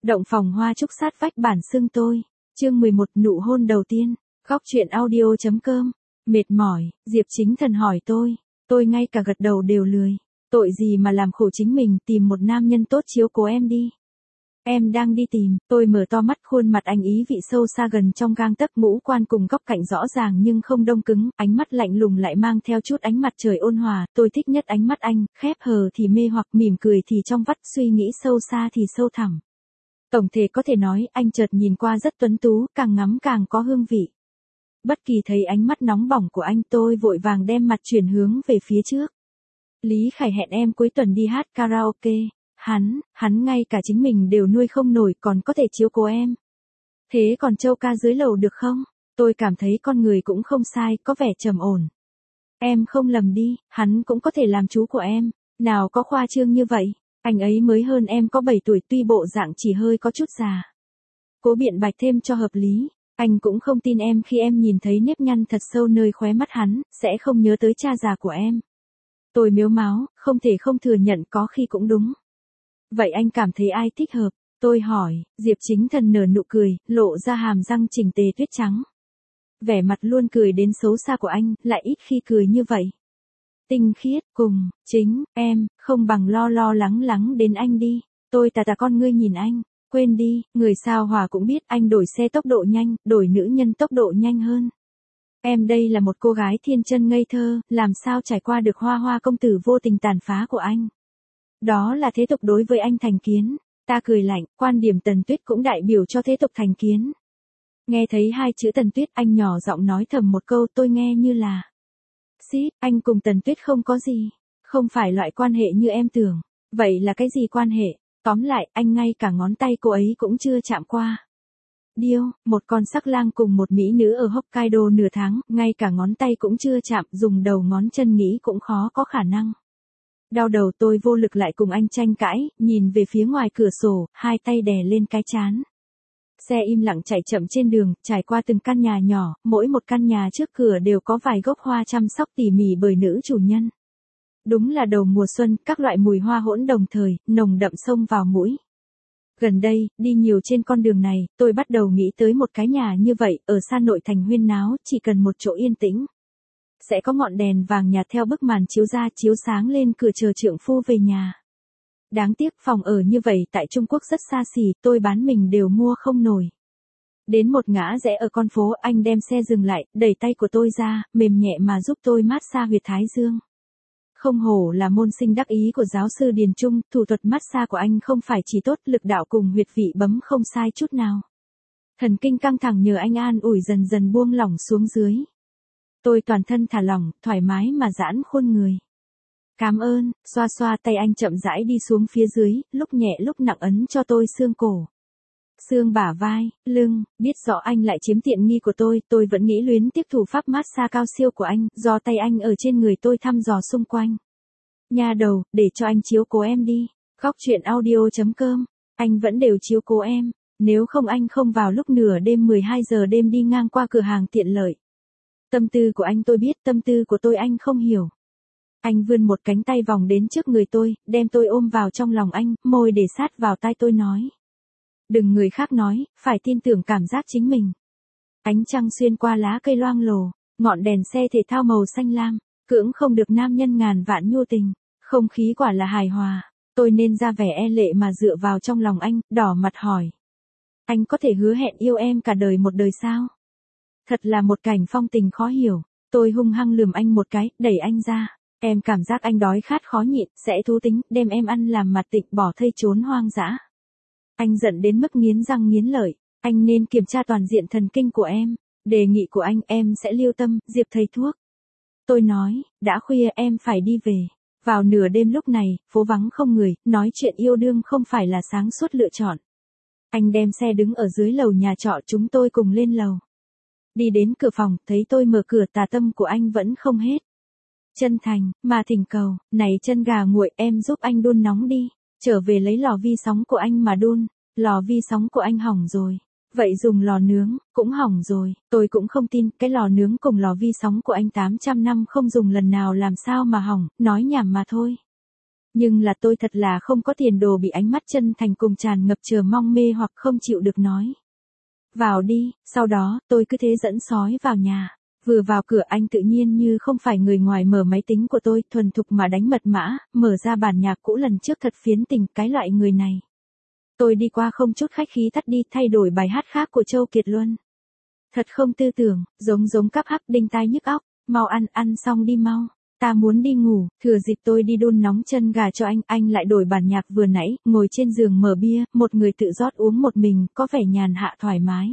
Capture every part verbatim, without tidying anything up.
Động phòng hoa trúc sát vách bản xưng tôi. Chương mười một nụ hôn đầu tiên. Góc truyện audio chấm com. Mệt mỏi, Diệp Chính Thần hỏi tôi. Tôi ngay cả gật đầu đều lười. Tội gì mà làm khổ chính mình, tìm một nam nhân tốt chiếu cố em đi. Em đang đi tìm, tôi mở to mắt, khuôn mặt anh ý vị sâu xa gần trong gang tấc, ngũ quan cùng góc cạnh rõ ràng nhưng không đông cứng, ánh mắt lạnh lùng lại mang theo chút ánh mặt trời ôn hòa, tôi thích nhất ánh mắt anh, khép hờ thì mê hoặc, mỉm cười thì trong vắt, suy nghĩ sâu xa thì sâu thẳm. Tổng thể có thể nói, anh chợt nhìn qua rất tuấn tú, càng ngắm càng có hương vị. Bất kỳ thấy ánh mắt nóng bỏng của anh, tôi vội vàng đem mặt chuyển hướng về phía trước. Lý Khải hẹn em cuối tuần đi hát karaoke. Hắn, hắn ngay cả chính mình đều nuôi không nổi, còn có thể chiếu cố em. Thế còn Châu ca dưới lầu được không? Tôi cảm thấy con người cũng không sai, có vẻ trầm ổn. Em không lầm đi, hắn cũng có thể làm chú của em. Nào có khoa trương như vậy, anh ấy mới hơn em có bảy tuổi, tuy bộ dạng chỉ hơi có chút già. Cố biện bạch thêm cho hợp lý. Anh cũng không tin em khi em nhìn thấy nếp nhăn thật sâu nơi khóe mắt hắn, sẽ không nhớ tới cha già của em. Tôi mếu máo, không thể không thừa nhận có khi cũng đúng. Vậy anh cảm thấy ai thích hợp? Tôi hỏi. Diệp Chính Thần nở nụ cười, lộ ra hàm răng chỉnh tề tuyết trắng. Vẻ mặt luôn cười đến xấu xa của anh, lại ít khi cười như vậy. Tinh khiết, cùng, chính, em, không bằng lo lo lắng lắng đến anh đi. Tôi tà tà con ngươi nhìn anh, quên đi, người sao Hòa cũng biết anh đổi xe tốc độ nhanh, đổi nữ nhân tốc độ nhanh hơn. Em đây là một cô gái thiên chân ngây thơ, làm sao trải qua được hoa hoa công tử vô tình tàn phá của anh. Đó là thế tục đối với anh thành kiến. Ta cười lạnh, quan điểm Tần Tuyết cũng đại biểu cho thế tục thành kiến. Nghe thấy hai chữ Tần Tuyết, anh nhỏ giọng nói thầm một câu, tôi nghe như là: Xít, anh cùng Tần Tuyết không có gì. Không phải loại quan hệ như em tưởng. Vậy là cái gì quan hệ? Tóm lại, anh ngay cả ngón tay cô ấy cũng chưa chạm qua. Điêu, một con sắc lang cùng một mỹ nữ ở Hokkaido nửa tháng, ngay cả ngón tay cũng chưa chạm, dùng đầu ngón chân nghĩ cũng khó có khả năng. Đau đầu, tôi vô lực lại cùng anh tranh cãi, nhìn về phía ngoài cửa sổ, hai tay đè lên cái trán. Xe im lặng chạy chậm trên đường, trải qua từng căn nhà nhỏ, mỗi một căn nhà trước cửa đều có vài gốc hoa chăm sóc tỉ mỉ bởi nữ chủ nhân. Đúng là đầu mùa xuân, các loại mùi hoa hỗn đồng thời, nồng đậm xông vào mũi. Gần đây, đi nhiều trên con đường này, tôi bắt đầu nghĩ tới một cái nhà như vậy, ở xa nội thành huyên náo, chỉ cần một chỗ yên tĩnh. Sẽ có ngọn đèn vàng nhạt theo bức màn chiếu ra, chiếu sáng lên cửa chờ trượng phu về nhà. Đáng tiếc phòng ở như vậy tại Trung Quốc rất xa xỉ, tôi bán mình đều mua không nổi. Đến một ngã rẽ ở con phố, anh đem xe dừng lại, đẩy tay của tôi ra, mềm nhẹ mà giúp tôi mát xa huyệt thái dương. Không hổ là môn sinh đắc ý của giáo sư Điền Trung, thủ thuật mát xa của anh không phải chỉ tốt, lực đạo cùng huyệt vị bấm không sai chút nào. Thần kinh căng thẳng nhờ anh an ủi dần dần buông lỏng xuống dưới. Tôi toàn thân thả lỏng, thoải mái mà giãn khuôn người. Cảm ơn, xoa xoa tay anh chậm rãi đi xuống phía dưới, lúc nhẹ lúc nặng ấn cho tôi xương cổ. Xương bả vai, lưng, biết rõ anh lại chiếm tiện nghi của tôi, tôi vẫn nghĩ luyến tiếp thủ pháp mát xa cao siêu của anh, do tay anh ở trên người tôi thăm dò xung quanh. Nha đầu, để cho anh chiếu cố em đi. Góc truyện audio chấm com. Anh vẫn đều chiếu cố em, nếu không anh không vào lúc nửa đêm mười hai giờ đêm đi ngang qua cửa hàng tiện lợi. Tâm tư của anh tôi biết, tâm tư của tôi anh không hiểu. Anh vươn một cánh tay vòng đến trước người tôi, đem tôi ôm vào trong lòng anh, môi để sát vào tai tôi nói. Đừng người khác nói, phải tin tưởng cảm giác chính mình. Ánh trăng xuyên qua lá cây loang lổ, ngọn đèn xe thể thao màu xanh lam, cưỡng không được nam nhân ngàn vạn nhu tình, không khí quả là hài hòa. Tôi nên ra vẻ e lệ mà dựa vào trong lòng anh, đỏ mặt hỏi. Anh có thể hứa hẹn yêu em cả đời một đời sao? Thật là một cảnh phong tình khó hiểu. Tôi hung hăng lườm anh một cái, đẩy anh ra. Em cảm giác anh đói khát khó nhịn, sẽ thú tính, đem em ăn làm mặt tịnh bỏ thây trốn hoang dã. Anh giận đến mức nghiến răng nghiến lợi. Anh nên kiểm tra toàn diện thần kinh của em. Đề nghị của anh em sẽ lưu tâm, Diệp thầy thuốc. Tôi nói, đã khuya em phải đi về. Vào nửa đêm lúc này, phố vắng không người, nói chuyện yêu đương không phải là sáng suốt lựa chọn. Anh đem xe đứng ở dưới lầu nhà trọ, chúng tôi cùng lên lầu. Đi đến cửa phòng, thấy tôi mở cửa, tà tâm của anh vẫn không hết. Chân thành, mà thỉnh cầu, này chân gà nguội, em giúp anh đun nóng đi. Trở về lấy lò vi sóng của anh mà đun. Lò vi sóng của anh hỏng rồi. Vậy dùng lò nướng, cũng hỏng rồi. Tôi cũng không tin, cái lò nướng cùng lò vi sóng của anh tám trăm năm không dùng lần nào làm sao mà hỏng, nói nhảm mà thôi. Nhưng là tôi thật là không có tiền đồ bị ánh mắt chân thành cùng tràn ngập chờ mong mê hoặc không chịu được nói. Vào đi, sau đó, tôi cứ thế dẫn sói vào nhà. Vừa vào cửa anh tự nhiên như không phải người ngoài mở máy tính của tôi, thuần thục mà đánh mật mã, mở ra bản nhạc cũ lần trước thật phiến tình, cái loại người này. Tôi đi qua không chút khách khí tắt đi, thay đổi bài hát khác của Châu Kiệt Luân. Thật không tư tưởng, giống giống cắp hắc đinh tai nhức óc, mau ăn, ăn xong đi mau. Ta muốn đi ngủ, thừa dịp tôi đi đun nóng chân gà cho anh, anh lại đổi bản nhạc vừa nãy, ngồi trên giường mở bia, một người tự rót uống một mình, có vẻ nhàn hạ thoải mái.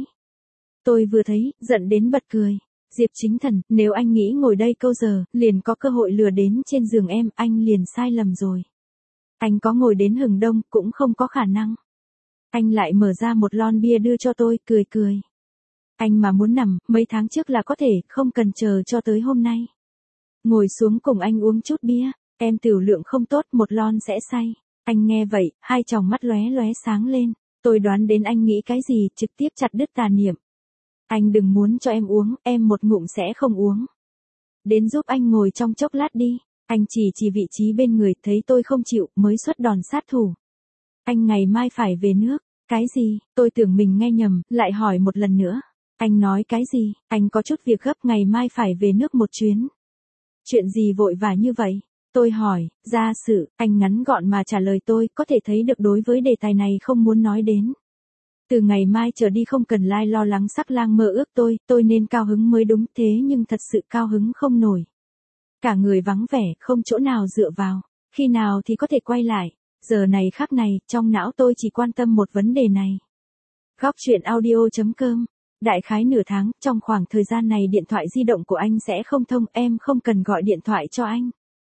Tôi vừa thấy, giận đến bật cười. Diệp Chính Thần, nếu anh nghĩ ngồi đây câu giờ, liền có cơ hội lừa đến trên giường em, anh liền sai lầm rồi. Anh có ngồi đến hừng đông, cũng không có khả năng. Anh lại mở ra một lon bia đưa cho tôi, cười cười. Anh mà muốn nằm, mấy tháng trước là có thể, không cần chờ cho tới hôm nay. Ngồi xuống cùng anh uống chút bia, em tiểu lượng không tốt, một lon sẽ say. Anh nghe vậy, hai tròng mắt lóe lóe sáng lên. Tôi đoán đến anh nghĩ cái gì, trực tiếp chặt đứt tà niệm. Anh đừng muốn cho em uống, em một ngụm sẽ không uống. Đến giúp anh ngồi trong chốc lát đi. Anh chỉ chỉ vị trí bên người, thấy tôi không chịu, mới xuất đòn sát thủ. Anh ngày mai phải về nước. Cái gì? Tôi tưởng mình nghe nhầm, lại hỏi một lần nữa. Anh nói cái gì? Anh có chút việc gấp, ngày mai phải về nước một chuyến. Chuyện gì vội vã như vậy? Tôi hỏi, gia sự, anh ngắn gọn mà trả lời tôi, có thể thấy được đối với đề tài này không muốn nói đến. Từ ngày mai trở đi không cần lai lo lắng sắc lang mơ ước tôi, tôi nên cao hứng mới đúng, thế nhưng thật sự cao hứng không nổi. Cả người vắng vẻ, không chỗ nào dựa vào, khi nào thì có thể quay lại, giờ này khắc này, trong não tôi chỉ quan tâm một vấn đề này. Góc truyện audio chấm com. Đại khái nửa tháng, trong khoảng thời gian này điện thoại di động của anh sẽ không thông, em không cần gọi điện thoại cho anh.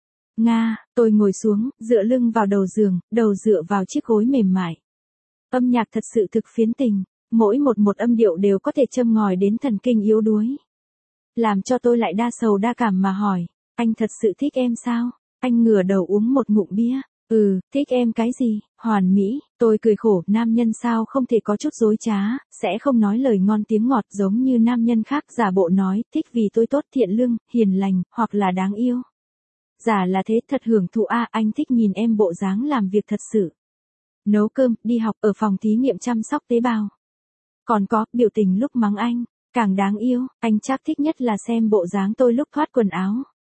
Nga, tôi ngồi xuống, dựa lưng vào đầu giường, đầu dựa vào chiếc gối mềm mại. Âm nhạc thật sự thực phiến tình, mỗi một một âm điệu đều có thể châm ngòi đến thần kinh yếu đuối. Làm cho tôi lại đa sầu đa cảm mà hỏi, anh thật sự thích em sao? Anh ngửa đầu uống một ngụm bia. Ừ, thích em cái gì? Hoàn mỹ. Tôi cười khổ, nam nhân sao không thể có chút dối trá, sẽ không nói lời ngon tiếng ngọt giống như nam nhân khác giả bộ nói, thích vì tôi tốt thiện lương, hiền lành, hoặc là đáng yêu. Giả là thế, thật hưởng thụ a, anh thích nhìn em bộ dáng làm việc thật sự. Nấu cơm, đi học, ở phòng thí nghiệm chăm sóc tế bào. Còn có, biểu tình lúc mắng anh, càng đáng yêu, anh chắc thích nhất là xem bộ dáng tôi lúc thoát quần áo.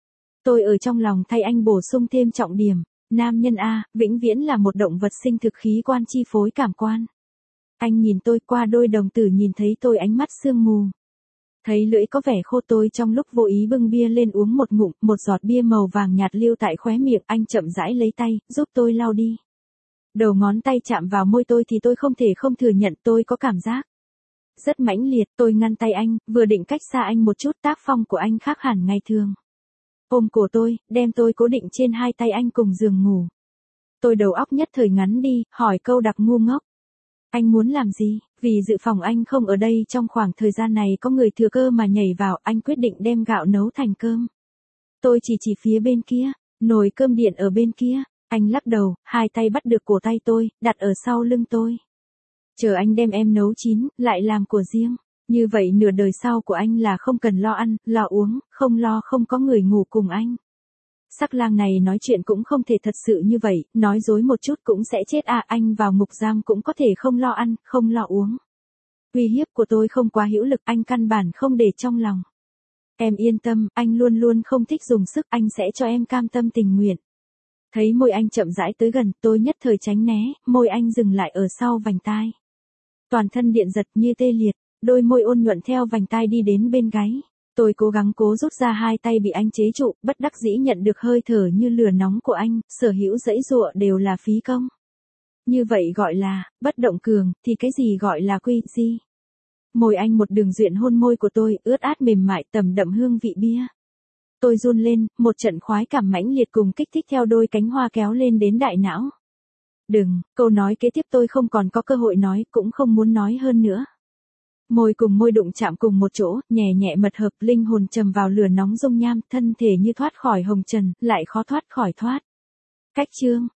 Tôi ở trong lòng thay anh bổ sung thêm trọng điểm. Nam nhân A, vĩnh viễn là một động vật sinh thực khí quan chi phối cảm quan. Anh nhìn tôi qua đôi đồng tử nhìn thấy tôi ánh mắt sương mù. Thấy lưỡi có vẻ khô tôi trong lúc vô ý bưng bia lên uống một ngụm, một giọt bia màu vàng nhạt lưu tại khóe miệng, anh chậm rãi lấy tay, giúp tôi lau đi. Đầu ngón tay chạm vào môi tôi thì tôi không thể không thừa nhận tôi có cảm giác rất mãnh liệt, tôi ngăn tay anh, vừa định cách xa anh một chút, tác phong của anh khác hẳn ngày thường. Ôm cổ tôi, đem tôi cố định trên hai tay anh cùng giường ngủ. Tôi đầu óc nhất thời ngắn đi, hỏi câu đặc ngu ngốc. Anh muốn làm gì? Vì dự phòng anh không ở đây trong khoảng thời gian này có người thừa cơ mà nhảy vào, anh quyết định đem gạo nấu thành cơm. Tôi chỉ chỉ phía bên kia, nồi cơm điện ở bên kia. Anh lắc đầu, hai tay bắt được cổ tay tôi, đặt ở sau lưng tôi. Chờ anh đem em nấu chín, lại làm của riêng. Như vậy nửa đời sau của anh là không cần lo ăn, lo uống, không lo không có người ngủ cùng anh. Sắc lang này nói chuyện cũng không thể thật sự như vậy, nói dối một chút cũng sẽ chết à, anh vào ngục giam cũng có thể không lo ăn, không lo uống. Uy hiếp của tôi không quá hữu lực, anh căn bản không để trong lòng. Em yên tâm, anh luôn luôn không thích dùng sức, anh sẽ cho em cam tâm tình nguyện. Thấy môi anh chậm rãi tới gần, tôi nhất thời tránh né, môi anh dừng lại ở sau vành tai. Toàn thân điện giật như tê liệt, đôi môi ôn nhuận theo vành tai đi đến bên gáy. Tôi cố gắng cố rút ra hai tay bị anh chế trụ, bất đắc dĩ nhận được hơi thở như lửa nóng của anh, sở hữu dãy dụa đều là phí công. Như vậy gọi là, bất động cường, thì cái gì gọi là quy gì? Môi anh một đường duyện hôn môi của tôi, ướt át mềm mại tầm đậm hương vị bia. Tôi run lên, một trận khoái cảm mãnh liệt cùng kích thích theo đôi cánh hoa kéo lên đến đại não. Đừng, câu nói kế tiếp tôi không còn có cơ hội nói, cũng không muốn nói hơn nữa. Môi cùng môi đụng chạm cùng một chỗ, nhẹ nhẹ mật hợp, linh hồn trầm vào lửa nóng dung nham, thân thể như thoát khỏi hồng trần, lại khó thoát khỏi thoát. Cách chương,